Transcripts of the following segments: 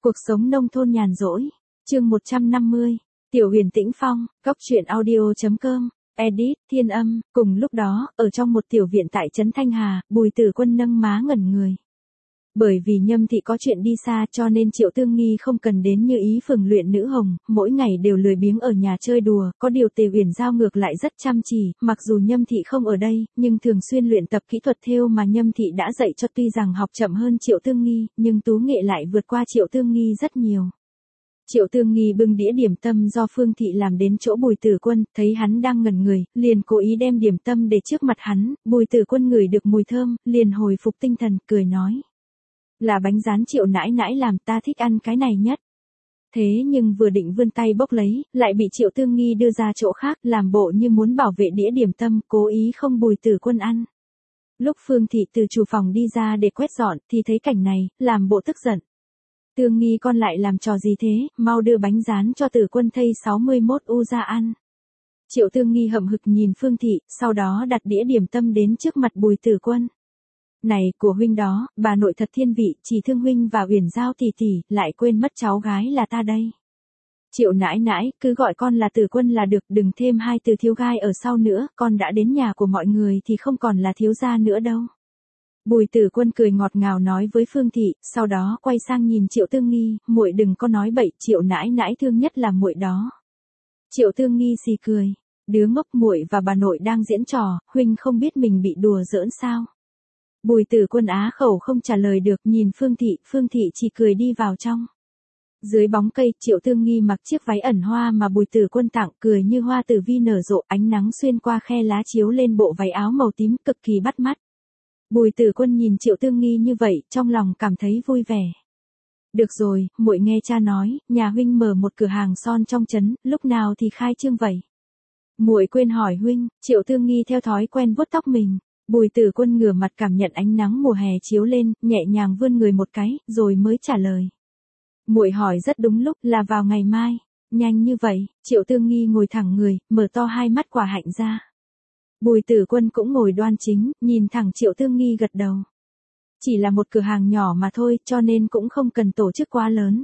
Cuộc sống nông thôn nhàn rỗi. Chương 150. Tiểu Huyền Tĩnh Phong, Góc Truyện Audio.com. Edit, Thiên Âm. Cùng lúc đó, ở trong một tiểu viện tại trấn Thanh Hà, Bùi Tử Quân nâng má ngẩn người. Bởi vì Nhâm thị có chuyện đi xa cho nên Triệu Tương Nghi không cần đến Như Ý phường luyện nữ hồng, mỗi ngày đều lười biếng ở nhà chơi đùa, có điều Tề Uyển Giao ngược lại rất chăm chỉ, mặc dù Nhâm thị không ở đây, nhưng thường xuyên luyện tập kỹ thuật thêu mà Nhâm thị đã dạy cho, tuy rằng học chậm hơn Triệu Tương Nghi, nhưng tú nghệ lại vượt qua Triệu Tương Nghi rất nhiều. Triệu Tương Nghi bưng đĩa điểm tâm do Phương thị làm đến chỗ Bùi Tử Quân, thấy hắn đang ngẩn người, liền cố ý đem điểm tâm để trước mặt hắn, Bùi Tử Quân ngửi được mùi thơm, liền hồi phục tinh thần, cười nói: "Là bánh rán Triệu nãi nãi làm, ta thích ăn cái này nhất." Thế nhưng vừa định vươn tay bốc lấy, lại bị Triệu Tương Nghi đưa ra chỗ khác, làm bộ như muốn bảo vệ đĩa điểm tâm, cố ý không Bùi Tử Quân ăn. Lúc Phương thị từ chủ phòng đi ra để quét dọn, thì thấy cảnh này, làm bộ tức giận. "Tương Nghi con lại làm trò gì thế, mau đưa bánh rán cho Tử Quân thây 61 u ra ăn." Triệu Tương Nghi hậm hực nhìn Phương thị, sau đó đặt đĩa điểm tâm đến trước mặt Bùi Tử Quân. "Này, của huynh đó, bà nội thật thiên vị, chỉ thương huynh và Uyển Giao tỷ tỷ, lại quên mất cháu gái là ta đây. Triệu nãi nãi, cứ gọi con là Tử Quân là được, đừng thêm hai từ thiếu gai ở sau nữa, con đã đến nhà của mọi người thì không còn là thiếu gia nữa đâu." Bùi Tử Quân cười ngọt ngào nói với Phương thị, sau đó quay sang nhìn Triệu Tương Nghi, "Muội đừng có nói bậy, Triệu nãi nãi thương nhất là muội đó." Triệu Tương Nghi xì cười, "Đứa ngốc, muội và bà nội đang diễn trò, huynh không biết mình bị đùa giỡn sao?" Bùi Tử Quân á khẩu không trả lời được, nhìn Phương thị chỉ cười đi vào trong. Dưới bóng cây, Triệu Tương Nghi mặc chiếc váy ẩn hoa mà Bùi Tử Quân tặng, cười như hoa tử vi nở rộ, ánh nắng xuyên qua khe lá chiếu lên bộ váy áo màu tím, cực kỳ bắt mắt. Bùi Tử Quân nhìn Triệu Tương Nghi như vậy, trong lòng cảm thấy vui vẻ. "Được rồi, muội nghe cha nói, nhà huynh mở một cửa hàng son trong trấn, lúc nào thì khai trương vậy?" "Muội quên hỏi huynh." Triệu Tương Nghi theo thói quen vuốt tóc mình. Bùi Tử Quân ngửa mặt cảm nhận ánh nắng mùa hè chiếu lên, nhẹ nhàng vươn người một cái, rồi mới trả lời: "Muội hỏi rất đúng lúc, là vào ngày mai." "Nhanh như vậy?" Triệu Tương Nghi ngồi thẳng người, mở to hai mắt quả hạnh ra. Bùi Tử Quân cũng ngồi đoan chính, nhìn thẳng Triệu Tương Nghi gật đầu. "Chỉ là một cửa hàng nhỏ mà thôi, cho nên cũng không cần tổ chức quá lớn."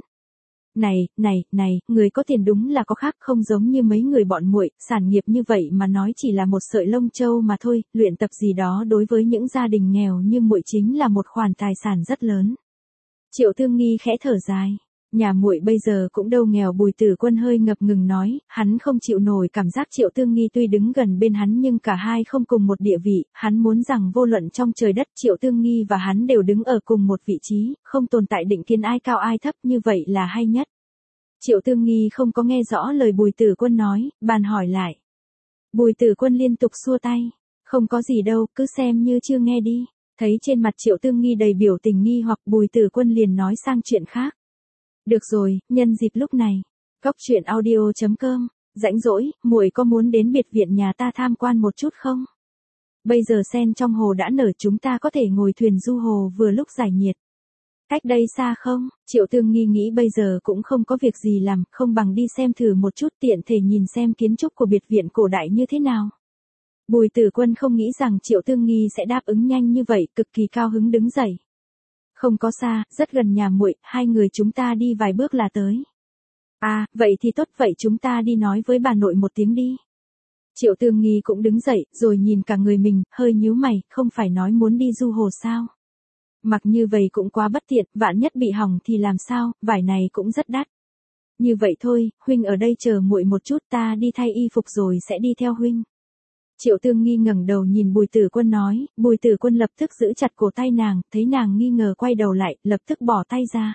Này, người có tiền đúng là có khác, không giống như mấy người bọn muội, sản nghiệp như vậy mà nói chỉ là một sợi lông châu mà thôi, luyện tập gì đó đối với những gia đình nghèo như muội chính là một khoản tài sản rất lớn." Triệu Tương Nghi khẽ thở dài. "Nhà muội bây giờ cũng đâu nghèo." Bùi Tử Quân hơi ngập ngừng nói, hắn không chịu nổi cảm giác Triệu Tương Nghi tuy đứng gần bên hắn nhưng cả hai không cùng một địa vị, hắn muốn rằng vô luận trong trời đất Triệu Tương Nghi và hắn đều đứng ở cùng một vị trí, không tồn tại định kiến ai cao ai thấp, như vậy là hay nhất. Triệu Tương Nghi không có nghe rõ lời Bùi Tử Quân nói, bàn hỏi lại. Bùi Tử Quân liên tục xua tay. "Không có gì đâu, cứ xem như chưa nghe đi." Thấy trên mặt Triệu Tương Nghi đầy biểu tình nghi hoặc, Bùi Tử Quân liền nói sang chuyện khác. "Được rồi, nhân dịp lúc này, Góc Truyện Audio.com, rãnh rỗi, muội có muốn đến biệt viện nhà ta tham quan một chút không? Bây giờ sen trong hồ đã nở, chúng ta có thể ngồi thuyền du hồ vừa lúc giải nhiệt. Cách đây xa không?" Triệu Tương Nghi nghĩ bây giờ cũng không có việc gì làm, không bằng đi xem thử một chút, tiện thể nhìn xem kiến trúc của biệt viện cổ đại như thế nào. Bùi Tử Quân không nghĩ rằng Triệu Tương Nghi sẽ đáp ứng nhanh như vậy, cực kỳ cao hứng đứng dậy. "Không có xa, rất gần nhà muội, hai người chúng ta đi vài bước là tới." "À, vậy thì tốt, vậy chúng ta đi nói với bà nội một tiếng đi." Triệu Tương Nghi cũng đứng dậy, rồi nhìn cả người mình, hơi nhíu mày, không phải nói muốn đi du hồ sao? Mặc như vậy cũng quá bất tiện, vạn nhất bị hỏng thì làm sao, vải này cũng rất đắt. "Như vậy thôi, huynh ở đây chờ muội một chút, ta đi thay y phục rồi sẽ đi theo huynh." Triệu Tương Nghi ngẩng đầu nhìn Bùi Tử Quân nói, Bùi Tử Quân lập tức giữ chặt cổ tay nàng, thấy nàng nghi ngờ quay đầu lại, lập tức bỏ tay ra.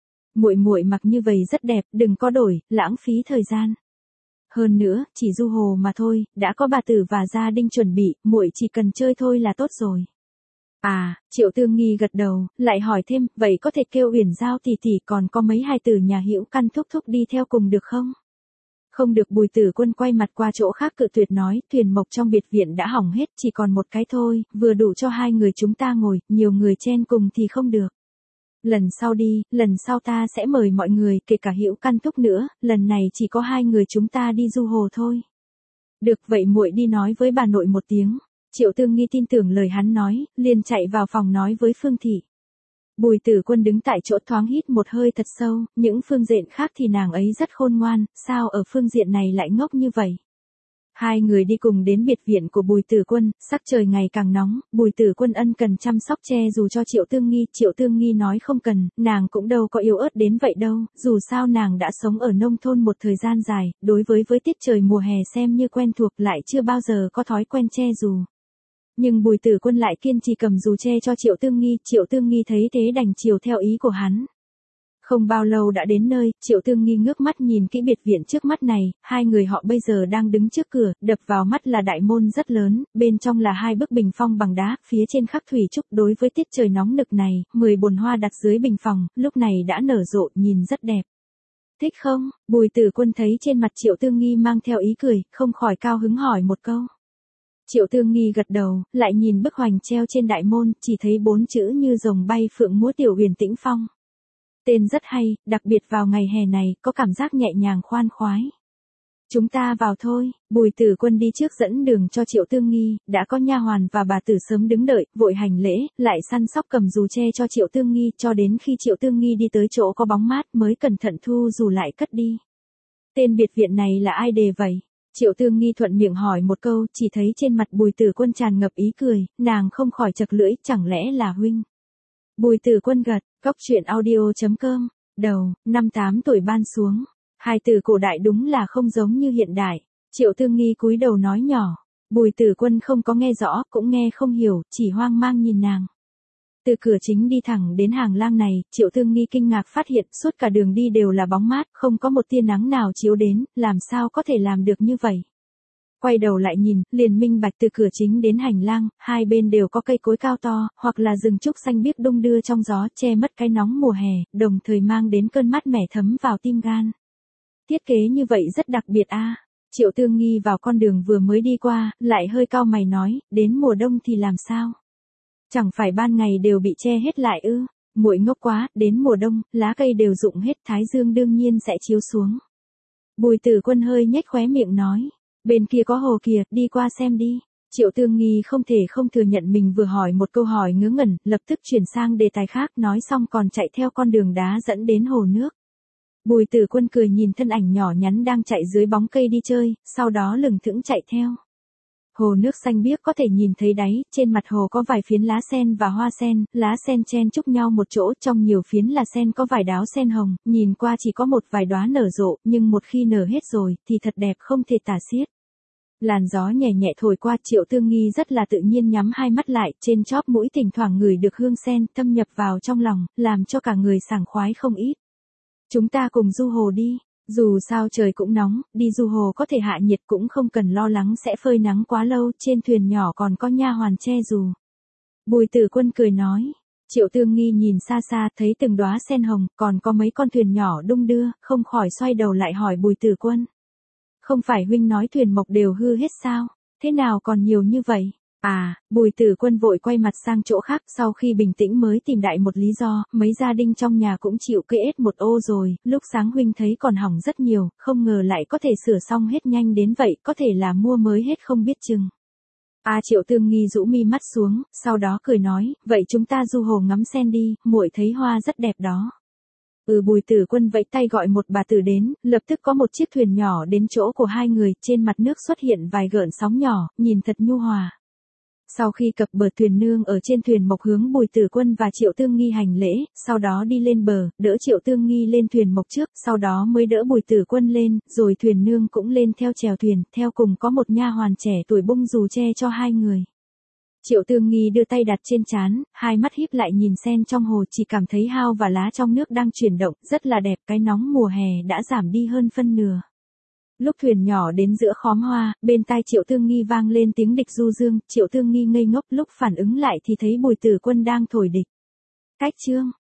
Muội mặc như vậy rất đẹp, đừng có đổi, lãng phí thời gian. Hơn nữa, chỉ du hồ mà thôi, đã có bà tử và gia đình chuẩn bị, muội chỉ cần chơi thôi là tốt rồi. À, Triệu Tương Nghi gật đầu, lại hỏi thêm, vậy có thể kêu Uyển Giao tỷ tỷ còn có mấy hài tử nhà Hữu Căn thúc thúc đi theo cùng được không? Không được. Bùi Tử Quân quay mặt qua chỗ khác cự tuyệt nói, thuyền mộc trong biệt viện đã hỏng hết, chỉ còn một cái thôi, vừa đủ cho hai người chúng ta ngồi, nhiều người chen cùng thì không được. Lần sau đi, lần sau ta sẽ mời mọi người, kể cả Hữu Căn thúc nữa, lần này chỉ có hai người chúng ta đi du hồ thôi. Được, vậy muội đi nói với bà nội một tiếng. Triệu Tương Nghi tin tưởng lời hắn nói, liền chạy vào phòng nói với Phương thị. Bùi Tử Quân đứng tại chỗ thoáng hít một hơi thật sâu, những phương diện khác thì nàng ấy rất khôn ngoan, sao ở phương diện này lại ngốc như vậy? Hai người đi cùng đến biệt viện của Bùi Tử Quân, sắc trời ngày càng nóng, Bùi Tử Quân ân cần chăm sóc che dù cho Triệu Tương Nghi nói không cần, nàng cũng đâu có yếu ớt đến vậy đâu, dù sao nàng đã sống ở nông thôn một thời gian dài, đối với tiết trời mùa hè xem như quen thuộc lại chưa bao giờ có thói quen che dù. Nhưng Bùi Tử Quân lại kiên trì cầm dù che cho Triệu Tương Nghi thấy thế đành chiều theo ý của hắn. Không bao lâu đã đến nơi, Triệu Tương Nghi ngước mắt nhìn kỹ biệt viện trước mắt này, hai người họ bây giờ đang đứng trước cửa, đập vào mắt là đại môn rất lớn, bên trong là hai bức bình phong bằng đá, phía trên khắc thủy trúc. Đối với tiết trời nóng nực này, 10 bồn hoa đặt dưới bình phòng, lúc này đã nở rộ, nhìn rất đẹp. Thích không? Bùi Tử Quân thấy trên mặt Triệu Tương Nghi mang theo ý cười, không khỏi cao hứng hỏi một câu. Triệu Tương Nghi gật đầu, lại nhìn bức hoành treo trên đại môn, chỉ thấy 4 chữ như rồng bay phượng múa Tiểu Huyền Tĩnh Phong. Tên rất hay, đặc biệt vào ngày hè này, có cảm giác nhẹ nhàng khoan khoái. Chúng ta vào thôi, Bùi Tử Quân đi trước dẫn đường cho Triệu Tương Nghi, đã có nha hoàn và bà tử sớm đứng đợi, vội hành lễ, lại săn sóc cầm dù che cho Triệu Tương Nghi, cho đến khi Triệu Tương Nghi đi tới chỗ có bóng mát mới cẩn thận thu dù lại cất đi. Tên biệt viện này là ai đề vậy? Triệu Tương Nghi thuận miệng hỏi một câu, chỉ thấy trên mặt Bùi Tử Quân tràn ngập ý cười, nàng không khỏi chật lưỡi, chẳng lẽ là huynh? Bùi Tử Quân gật, góc truyện audio.com, đầu, 5-8 tuổi ban xuống. Hai từ cổ đại đúng là không giống như hiện đại. Triệu Tương Nghi cúi đầu nói nhỏ. Bùi Tử Quân không có nghe rõ, cũng nghe không hiểu, chỉ hoang mang nhìn nàng. Từ cửa chính đi thẳng đến hàng lang này, Triệu Tương Nghi kinh ngạc phát hiện suốt cả đường đi đều là bóng mát, không có một tia nắng nào chiếu đến, làm sao có thể làm được như vậy. Quay đầu lại nhìn, liền minh bạch từ cửa chính đến hành lang, hai bên đều có cây cối cao to, hoặc là rừng trúc xanh biếc đung đưa trong gió, che mất cái nóng mùa hè, đồng thời mang đến cơn mát mẻ thấm vào tim gan. Thiết kế như vậy rất đặc biệt a. Triệu Tương Nghi vào con đường vừa mới đi qua, lại hơi cau mày nói, đến mùa đông thì làm sao? Chẳng phải ban ngày đều bị che hết lại ư? Muội ngốc quá, đến mùa đông, lá cây đều rụng hết, thái dương đương nhiên sẽ chiếu xuống. Bùi Tử Quân hơi nhếch khóe miệng nói. Bên kia có hồ kìa, đi qua xem đi. Triệu Tương Nghi không thể không thừa nhận mình vừa hỏi một câu hỏi ngớ ngẩn, lập tức chuyển sang đề tài khác, nói xong còn chạy theo con đường đá dẫn đến hồ nước. Bùi Tử Quân cười nhìn thân ảnh nhỏ nhắn đang chạy dưới bóng cây đi chơi, sau đó lững thững chạy theo. Hồ nước xanh biếc có thể nhìn thấy đáy, trên mặt hồ có vài phiến lá sen và hoa sen, lá sen chen chúc nhau một chỗ, trong nhiều phiến là sen có vài đóa sen hồng, nhìn qua chỉ có một vài đóa nở rộ, nhưng một khi nở hết rồi, thì thật đẹp không thể tả xiết. Làn gió nhẹ nhẹ thổi qua, Triệu Tương Nghi rất là tự nhiên nhắm hai mắt lại, trên chóp mũi thỉnh thoảng ngửi được hương sen, thâm nhập vào trong lòng, làm cho cả người sảng khoái không ít. Chúng ta cùng du hồ đi. Dù sao trời cũng nóng, đi du hồ có thể hạ nhiệt cũng không cần lo lắng sẽ phơi nắng quá lâu, trên thuyền nhỏ còn có nha hoàn che dù. Bùi Tử Quân cười nói. Triệu Tương Nghi nhìn xa xa thấy từng đóa sen hồng, còn có mấy con thuyền nhỏ đung đưa, không khỏi xoay đầu lại hỏi Bùi Tử Quân. Không phải huynh nói thuyền mộc đều hư hết sao? Thế nào còn nhiều như vậy? À, Bùi Tử Quân vội quay mặt sang chỗ khác, sau khi bình tĩnh mới tìm đại một lý do, mấy gia đình trong nhà cũng chịu kê ết một ô rồi, lúc sáng huynh thấy còn hỏng rất nhiều, không ngờ lại có thể sửa xong hết nhanh đến vậy, có thể là mua mới hết không biết chừng. À, Triệu Tương Nghi rũ mi mắt xuống, sau đó cười nói, vậy chúng ta du hồ ngắm sen đi, muội thấy hoa rất đẹp đó. Bùi Tử Quân vẫy tay gọi một bà tử đến, lập tức có một chiếc thuyền nhỏ đến chỗ của hai người, trên mặt nước xuất hiện vài gợn sóng nhỏ, nhìn thật nhu hòa. Sau khi cập bờ, thuyền nương ở trên thuyền mộc hướng Bùi Tử Quân và Triệu Tương Nghi hành lễ, sau đó đi lên bờ, đỡ Triệu Tương Nghi lên thuyền mộc trước, sau đó mới đỡ Bùi Tử Quân lên, rồi thuyền nương cũng lên theo chèo thuyền, theo cùng có một nha hoàn trẻ tuổi bung dù che cho hai người. Triệu Tương Nghi đưa tay đặt trên trán, hai mắt híp lại nhìn sen trong hồ, chỉ cảm thấy hao và lá trong nước đang chuyển động, rất là đẹp, cái nóng mùa hè đã giảm đi hơn phân nửa. Lúc thuyền nhỏ đến giữa khóm hoa, bên tai Triệu Tương Nghi vang lên tiếng địch du dương, Triệu Tương Nghi ngây ngốc, lúc phản ứng lại thì thấy Bùi Tử Quân đang thổi địch. Cách chương